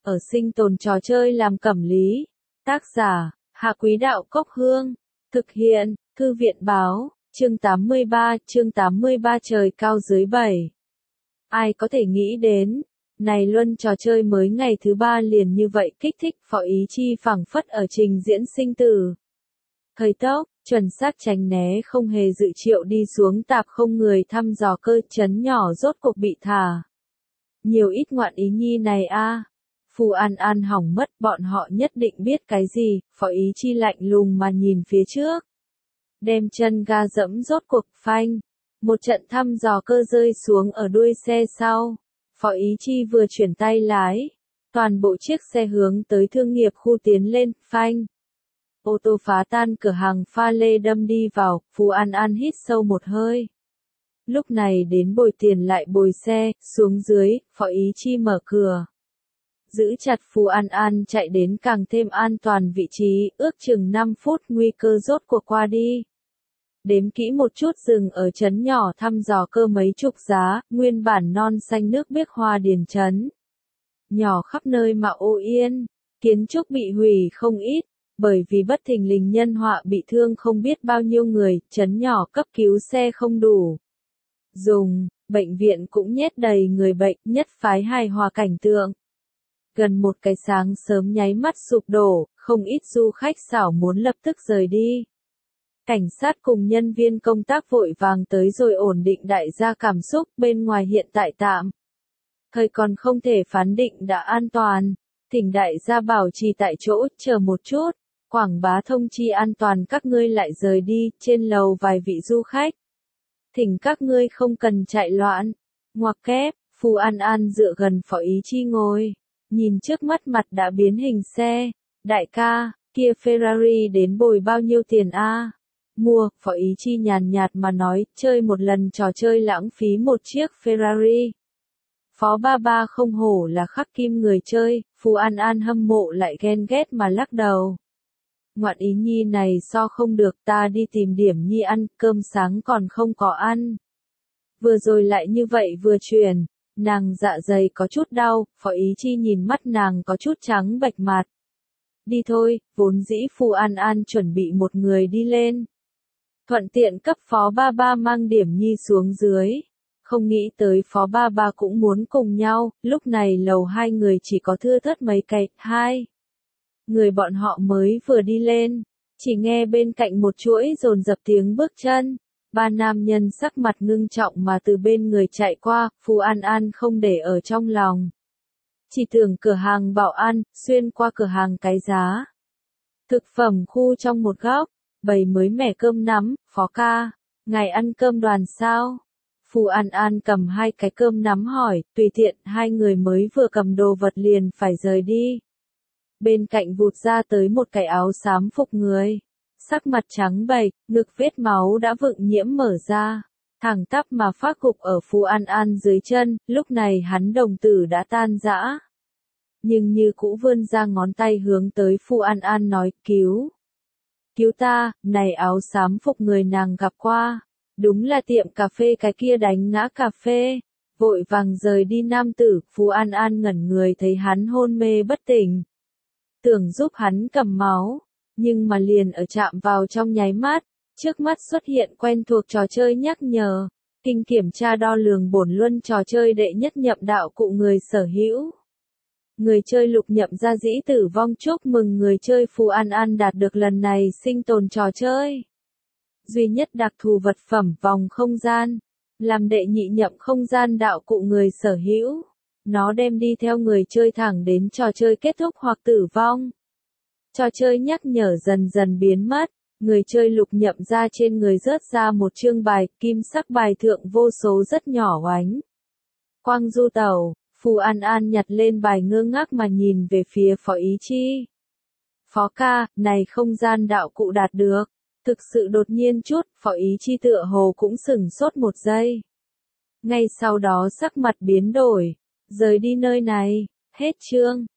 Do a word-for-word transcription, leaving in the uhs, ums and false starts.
ở sinh tồn trò chơi làm cẩm lý. Tác giả, Hạ Quý Đạo Cốc Hương. Thực hiện, Thư viện Báo, chương tám mươi ba, chương tám mươi ba trời cao dưới bảy. Ai có thể nghĩ đến, này luân trò chơi mới ngày thứ ba liền như vậy kích thích Phó Ý Chi phảng phất ở trình diễn sinh tử. Thời tốc, chuẩn xác tránh né không hề dự triệu đi xuống tạp không người thăm dò cơ chấn nhỏ rốt cuộc bị thả. Nhiều ít ngoạn ý nhi này a. Phù An An hỏng mất, bọn họ nhất định biết cái gì, Phó Ý Chi lạnh lùng mà nhìn phía trước. Đem chân ga dẫm rốt cuộc phanh. Một trận thăm dò cơ rơi xuống ở đuôi xe sau. Phó Ý Chi vừa chuyển tay lái. Toàn bộ chiếc xe hướng tới thương nghiệp khu tiến lên, phanh. Ô tô phá tan cửa hàng pha lê đâm đi vào, Phù An An hít sâu một hơi. Lúc này đến bồi tiền lại bồi xe, xuống dưới, Phó Ý Chi mở cửa. Giữ chặt Phù An An chạy đến càng thêm an toàn vị trí, ước chừng năm phút nguy cơ rốt cuộc qua đi. Đếm kỹ một chút dừng ở trấn nhỏ thăm dò cơ mấy chục giá, nguyên bản non xanh nước biếc hoa điền trấn. Nhỏ khắp nơi mà ô yên, kiến trúc bị hủy không ít, bởi vì bất thình lình nhân họa bị thương không biết bao nhiêu người, trấn nhỏ cấp cứu xe không đủ. Dùng, bệnh viện cũng nhét đầy người bệnh, nhất phái hài hòa cảnh tượng. Gần một cái sáng sớm nháy mắt sụp đổ, không ít du khách xảo muốn lập tức rời đi. Cảnh sát cùng nhân viên công tác vội vàng tới rồi ổn định đại gia cảm xúc, bên ngoài hiện tại tạm. Thời còn không thể phán định đã an toàn, thỉnh đại gia bảo trì tại chỗ, chờ một chút, quảng bá thông chi an toàn các ngươi lại rời đi, trên lầu vài vị du khách. Thỉnh các ngươi không cần chạy loạn, ngoặc kép, Phù An An dựa gần Phó Ý Chi ngồi, nhìn trước mắt mặt đã biến hình xe, đại ca, kia Ferrari đến bồi bao nhiêu tiền a? Mua, Phó Ý Chi nhàn nhạt mà nói, chơi một lần trò chơi lãng phí một chiếc Ferrari. Phó ba ba không hổ là khắc kim người chơi, Phù An An hâm mộ lại ghen ghét mà lắc đầu. Ngoạn ý nhi này so không được, ta đi tìm điểm nhi ăn, cơm sáng còn không có ăn. Vừa rồi lại như vậy vừa chuyển, nàng dạ dày có chút đau, Phó Ý Chi nhìn mắt nàng có chút trắng bệch mặt. Đi thôi, vốn dĩ Phù An An chuẩn bị một người đi lên. Thuận tiện cấp Phó ba ba mang điểm nhi xuống dưới. Không nghĩ tới Phó ba ba cũng muốn cùng nhau, lúc này lầu hai người chỉ có thưa thớt mấy cái, hai. Người bọn họ mới vừa đi lên, chỉ nghe bên cạnh một chuỗi dồn dập tiếng bước chân. Ba nam nhân sắc mặt ngưng trọng mà từ bên người chạy qua, Phù An An không để ở trong lòng. Chỉ tưởng cửa hàng bảo an, xuyên qua cửa hàng cái giá. Thực phẩm khu trong một góc, bày mới mẻ cơm nắm, Phó ca, ngài ăn cơm đoàn sao? Phù An An cầm hai cái cơm nắm hỏi, tùy tiện, hai người mới vừa cầm đồ vật liền phải rời đi. Bên cạnh vụt ra tới một cái áo xám phục người. Sắc mặt trắng bệch, ngực vết máu đã vượng nhiễm mở ra. Thẳng tắp mà phát gục ở Phù An An dưới chân, lúc này hắn đồng tử đã tan rã. Nhưng như cũ vươn ra ngón tay hướng tới Phù An An nói, cứu. Cứu ta, này áo xám phục người nàng gặp qua. Đúng là tiệm cà phê cái kia đánh ngã cà phê. Vội vàng rời đi nam tử, Phù An An ngẩn người thấy hắn hôn mê bất tỉnh. Tưởng giúp hắn cầm máu, nhưng mà liền ở chạm vào trong nháy mắt, trước mắt xuất hiện quen thuộc trò chơi nhắc nhở, kinh kiểm tra đo lường bổn luân trò chơi đệ nhất nhậm đạo cụ người sở hữu. Người chơi lục nhậm ra dĩ tử vong, chúc mừng người chơi Phù An An đạt được lần này sinh tồn trò chơi. Duy nhất đặc thù vật phẩm vòng không gian, làm đệ nhị nhậm không gian đạo cụ người sở hữu. Nó đem đi theo người chơi thẳng đến trò chơi kết thúc hoặc tử vong. Trò chơi nhắc nhở dần dần biến mất, người chơi lục nhậm ra trên người rớt ra một chương bài, kim sắc bài thượng vô số rất nhỏ oánh. Quang du tàu, Phù An An nhặt lên bài ngơ ngác mà nhìn về phía Phó Ý Chi. Phó ca, này không gian đạo cụ đạt được. Thực sự đột nhiên chút, Phó Ý Chi tựa hồ cũng sửng sốt một giây. Ngay sau đó sắc mặt biến đổi. Rời đi nơi này, hết chương.